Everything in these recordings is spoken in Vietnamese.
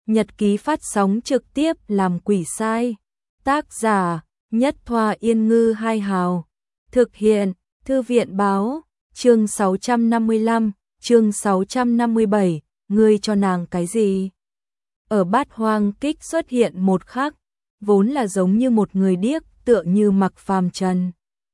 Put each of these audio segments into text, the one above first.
Nhật ký phát sóng trực tiếp làm quỷ sai. Tác giả Nhất Thoa Yên Ngư Hai Hào. Thực hiện Thư viện Báo. Chương 655, chương 657, ngươi cho nàng cái gì? Ở Bát Hoang Kích xuất hiện một khắc, vốn là giống như một người điếc, tựa như Mặc Phàm Trần.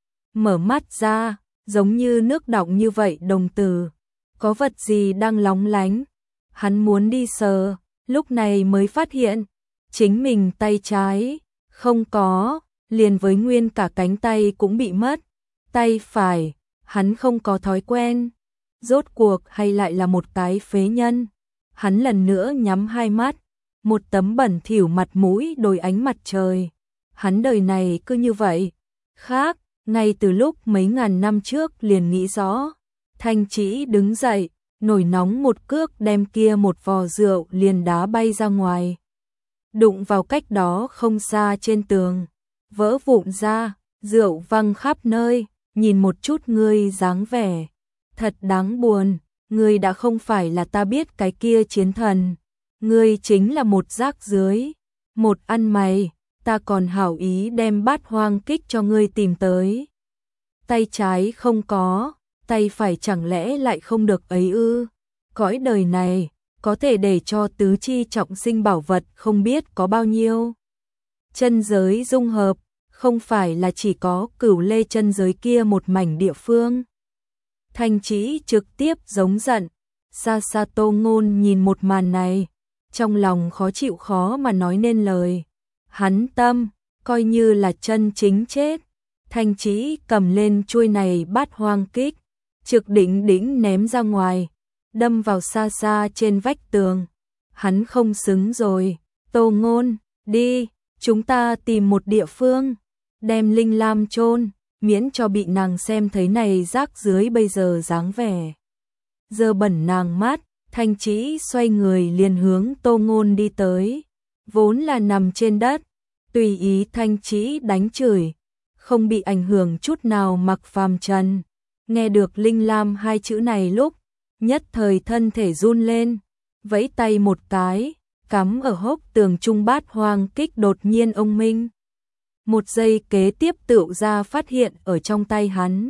Mở mắt ra, giống như nước đọng như vậy đồng tử, có vật gì đang lóng lánh. Hắn muốn đi sờ, lúc này mới phát hiện, chính mình tay trái không có, liền với nguyên cả cánh tay cũng bị mất. Tay phải, hắn không có thói quen, rốt cuộc hay lại là một cái phế nhân. Hắn lần nữa nhắm hai mắt, một tấm bẩn thỉu mặt mũi đôi ánh mặt trời. Hắn đời này cứ như vậy, khác, ngay từ lúc mấy ngàn năm trước liền nghĩ rõ. Thanh Trĩ đứng dậy, nổi nóng một cước đem kia một vò rượu liền đá bay ra ngoài. Đụng vào cách đó không xa trên tường, vỡ vụn ra, rượu văng khắp nơi. Nhìn một chút ngươi dáng vẻ, thật đáng buồn, ngươi đã không phải là ta biết cái kia chiến thần, ngươi chính là một rác rưới, một ăn mày, ta còn hảo ý đem Bát Hoang Kích cho ngươi tìm tới. Tay trái không có, tay phải chẳng lẽ lại không được ấy ư? Cõi đời này, có thể để cho tứ chi trọng sinh bảo vật không biết có bao nhiêu. Chân giới dung hợp, không phải là chỉ có Cửu Lê chân giới kia một mảnh địa phương. Thanh Trĩ trực tiếp giống giận. Xa xa Tô Ngôn nhìn một màn này, trong lòng khó chịu khó mà nói nên lời. Hắn tâm, coi như là chân chính chết. Thanh Trĩ cầm lên chuôi này Bát Hoang Kích, trực đỉnh ném ra ngoài, đâm vào xa xa trên vách tường. Hắn không xứng rồi. Tô Ngôn, đi, chúng ta tìm một địa phương, đem Linh Lam chôn, miễn cho bị nàng xem thấy này rác dưới bây giờ dáng vẻ. Giờ bẩn nàng mắt, Thanh Trĩ xoay người liền hướng Tô Ngôn đi tới, vốn là nằm trên đất, tùy ý Thanh Trĩ đánh chửi, không bị ảnh hưởng chút nào. Mặc Phàm Trần nghe được Linh Lam hai chữ này lúc, nhất thời thân thể run lên, vẫy tay một cái, cắm ở hốc tường trung Bát Hoang Kích đột nhiên ông minh. Một giây kế tiếp tựu ra phát hiện ở trong tay hắn,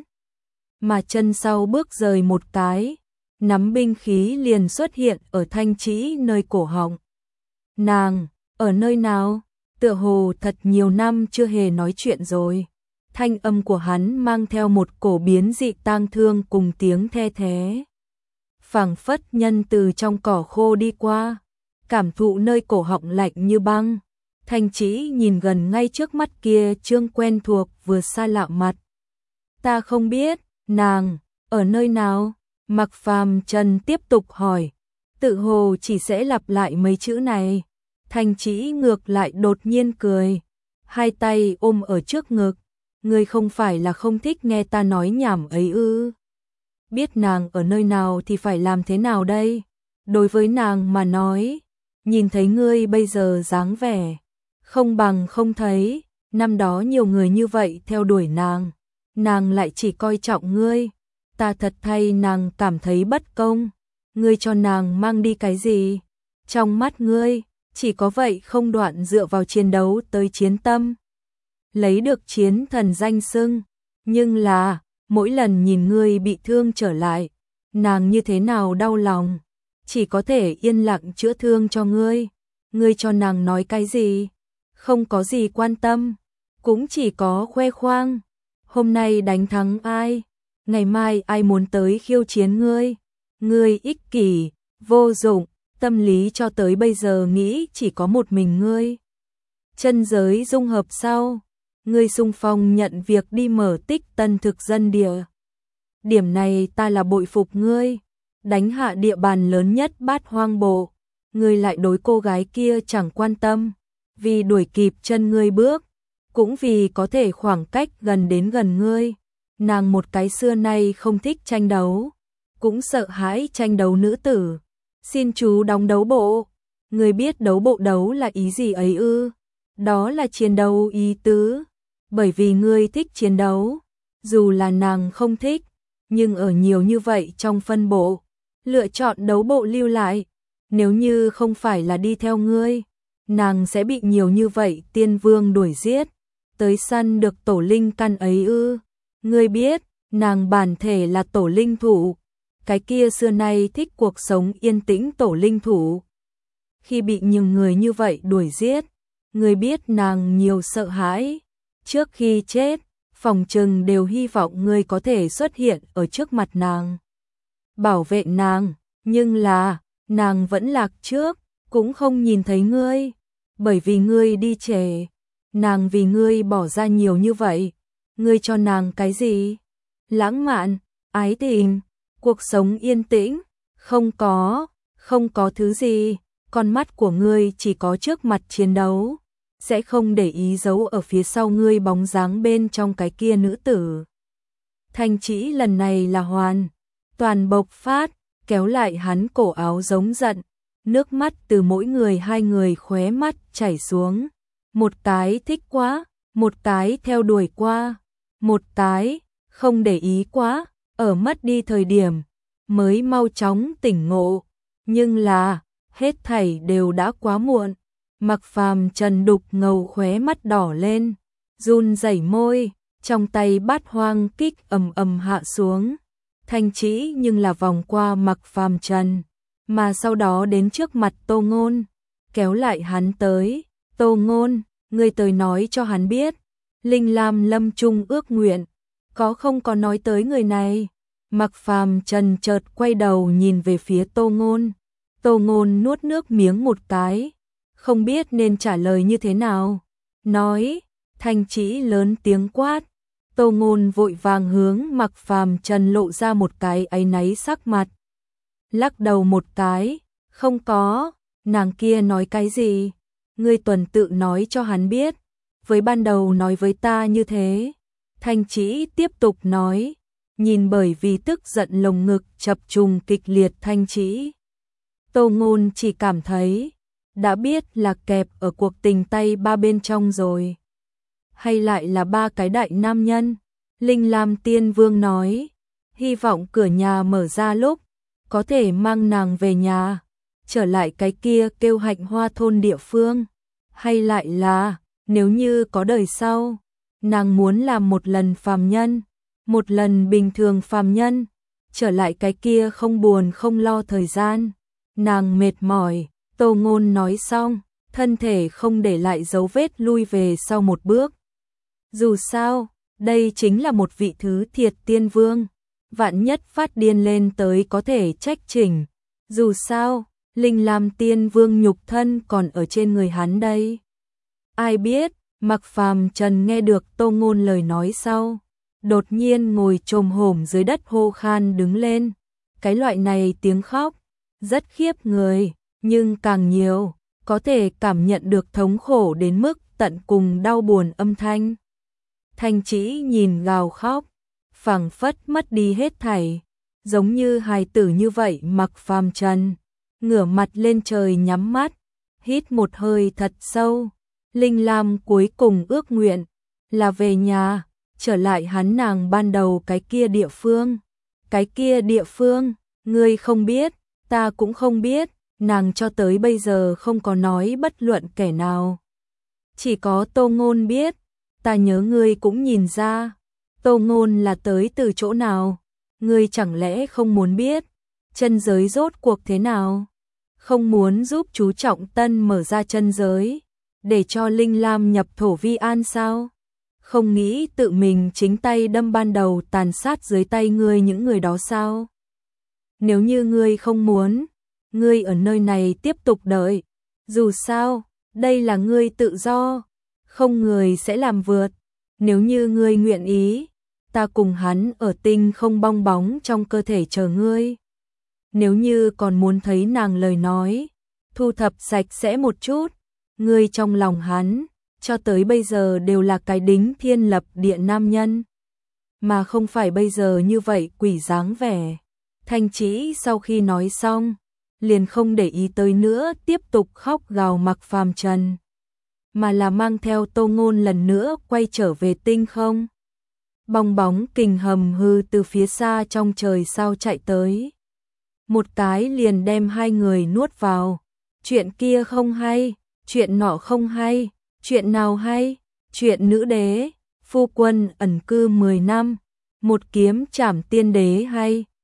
mà chân sau bước rời một cái, nắm binh khí liền xuất hiện ở Thanh Trĩ nơi cổ họng. Nàng, ở nơi nào? Tựa hồ thật nhiều năm chưa hề nói chuyện rồi. Thanh âm của hắn mang theo một cổ biến dị tang thương cùng tiếng the thé. Phảng phất nhân từ trong cỏ khô đi qua, cảm thụ nơi cổ họng lạnh như băng. Thanh Trĩ nhìn gần ngay trước mắt kia trương quen thuộc vừa xa lạ mặt. Ta không biết, nàng, ở nơi nào? Mặc Phàm Trần tiếp tục hỏi, tự hồ chỉ sẽ lặp lại mấy chữ này. Thanh Trĩ ngược lại đột nhiên cười, hai tay ôm ở trước ngực. Ngươi không phải là không thích nghe ta nói nhảm ấy ư? Biết nàng ở nơi nào thì phải làm thế nào đây? Đối với nàng mà nói, nhìn thấy ngươi bây giờ dáng vẻ, không bằng không thấy. Năm đó nhiều người như vậy theo đuổi nàng lại chỉ coi trọng ngươi. Ta thật thay nàng cảm thấy bất công. Ngươi cho nàng mang đi cái gì? Trong mắt ngươi, chỉ có vậy không đoạn dựa vào chiến đấu tới chiến tâm, lấy được chiến thần danh xưng. Nhưng là, mỗi lần nhìn ngươi bị thương trở lại, nàng như thế nào đau lòng, chỉ có thể yên lặng chữa thương cho ngươi. Ngươi cho nàng nói cái gì? Không có gì quan tâm, cũng chỉ có khoe khoang. Hôm nay đánh thắng ai? Ngày mai ai muốn tới khiêu chiến ngươi? Ngươi ích kỷ, vô dụng, tâm lý cho tới bây giờ nghĩ chỉ có một mình ngươi. Chân giới dung hợp sau, ngươi xung phong nhận việc đi mở Tích Tân thực dân địa. Điểm này ta là bội phục ngươi. Đánh hạ địa bàn lớn nhất Bát Hoang Bộ, ngươi lại đối cô gái kia chẳng quan tâm. Vì đuổi kịp chân ngươi bước, cũng vì có thể khoảng cách gần đến gần ngươi. Nàng một cái xưa nay không thích tranh đấu, cũng sợ hãi tranh đấu nữ tử. Xin chú đóng đấu bộ. Ngươi biết đấu bộ đấu là ý gì ấy ư? Đó là chiến đấu ý tứ. Bởi vì ngươi thích chiến đấu, dù là nàng không thích, nhưng ở nhiều như vậy trong phân bộ, lựa chọn đấu bộ lưu lại. nếu như không phải là đi theo ngươi, nàng sẽ bị nhiều như vậy tiên vương đuổi giết, tới săn được tổ linh căn ấy ư? Ngươi biết, nàng bản thể là tổ linh thủ, cái kia xưa nay thích cuộc sống yên tĩnh tổ linh thủ. Khi bị nhiều người như vậy đuổi giết, ngươi biết nàng nhiều sợ hãi, trước khi chết, phòng trừng đều hy vọng ngươi có thể xuất hiện ở trước mặt nàng, bảo vệ nàng, nhưng là, nàng vẫn lạc trước, cũng không nhìn thấy ngươi, bởi vì ngươi đi trễ, nàng vì ngươi bỏ ra nhiều như vậy, ngươi cho nàng cái gì? Lãng mạn, ái tình, cuộc sống yên tĩnh, không có thứ gì, con mắt của ngươi chỉ có trước mặt chiến đấu, sẽ không để ý giấu ở phía sau ngươi bóng dáng bên trong cái kia nữ tử. Thanh Chỉ lần này là hoàn toàn bộc phát, kéo lại hắn cổ áo giống giận, nước mắt từ mỗi người hai người khóe mắt chảy xuống, một cái thích quá, một cái theo đuổi qua, một cái không để ý quá, ở mất đi thời điểm mới mau chóng tỉnh ngộ, nhưng là hết thảy đều đã quá muộn. Mặc Phàm Trần đục ngầu khóe mắt đỏ lên, run rẩy môi, trong tay bát hoang kích ầm ầm hạ xuống. Thanh Chỉ nhưng là vòng qua Mặc Phàm Trần, mà sau đó đến trước mặt Tô Ngôn, kéo lại hắn tới. Tô Ngôn, ngươi tới nói cho hắn biết, Linh Lam lâm chung ước nguyện, có không có nói tới người này. Mặc Phàm Trần chợt quay đầu nhìn về phía Tô Ngôn. Tô Ngôn nuốt nước miếng một cái, không biết nên trả lời như thế nào. Nói, Thanh Chỉ lớn tiếng quát. Tô Ngôn vội vàng hướng Mặc Phàm Trần lộ ra một cái áy náy sắc mặt. Lắc đầu một cái, không có, nàng kia nói cái gì? Ngươi tuần tự nói cho hắn biết, với ban đầu nói với ta như thế. Thanh Chỉ tiếp tục nói, nhìn bởi vì tức giận lồng ngực chập trùng kịch liệt Thanh Chỉ. Tô Ngôn chỉ cảm thấy, đã biết là kẹp ở cuộc tình tay ba bên trong rồi. Hay lại là ba cái đại nam nhân? Linh Lam Tiên Vương nói, hy vọng cửa nhà mở ra lúc, có thể mang nàng về nhà, trở lại cái kia kêu Hạnh Hoa thôn địa phương. Hay lại là, nếu như có đời sau, nàng muốn làm một lần phàm nhân, một lần bình thường phàm nhân, trở lại cái kia không buồn không lo thời gian. Nàng mệt mỏi, Tô Ngôn nói xong, thân thể không để lại dấu vết lui về sau một bước. Dù sao, đây chính là một vị thứ thiệt tiên vương, vạn nhất phát điên lên tới có thể trách chỉnh. Dù sao, Linh Lam Tiên Vương nhục thân còn ở trên người hắn đây. Ai biết, Mặc Phàm Trần nghe được Tô Ngôn lời nói sau, đột nhiên ngồi chồm hổm dưới đất hô khan đứng lên. Cái loại này tiếng khóc, rất khiếp người, nhưng càng nhiều, có thể cảm nhận được thống khổ đến mức tận cùng đau buồn âm thanh. Thanh Chỉ nhìn gào khóc, phảng phất mất đi hết thảy, giống như hài tử như vậy. Mặc Phàm Trần ngửa mặt lên trời nhắm mắt, hít một hơi thật sâu. Linh Lam cuối cùng ước nguyện là về nhà, trở lại hắn nàng ban đầu cái kia địa phương. Cái kia địa phương, ngươi không biết, ta cũng không biết, nàng cho tới bây giờ không có nói bất luận kẻ nào. Chỉ có Tô Ngôn biết, ta nhớ ngươi cũng nhìn ra. Tô Ngôn là tới từ chỗ nào? Ngươi chẳng lẽ không muốn biết chân giới rốt cuộc thế nào? Không muốn giúp chú Trọng Tân mở ra chân giới, để cho Linh Lam nhập thổ vi an sao? Không nghĩ tự mình chính tay đâm ban đầu tàn sát dưới tay ngươi những người đó sao? Nếu như ngươi không muốn, ngươi ở nơi này tiếp tục đợi. Dù sao, đây là ngươi tự do, không người sẽ làm vượt. Nếu như ngươi nguyện ý, ta cùng hắn ở tinh không bong bóng trong cơ thể chờ ngươi. Nếu như còn muốn thấy nàng lời nói, thu thập sạch sẽ một chút, ngươi trong lòng hắn, cho tới bây giờ đều là cái đính thiên lập địa nam nhân, mà không phải bây giờ như vậy quỷ dáng vẻ. Thanh Chỉ sau khi nói xong, liền không để ý tới nữa tiếp tục khóc gào Mặc Phàm Trần, mà là mang theo Tô Ngôn lần nữa quay trở về tinh không. Bong bóng kình hầm hư từ phía xa trong trời sao chạy tới. một cái liền đem hai người nuốt vào. Chuyện kia không hay, chuyện nọ không hay, chuyện nào hay? Chuyện nữ đế, phu quân ẩn cư 10 năm, một kiếm trảm tiên đế hay.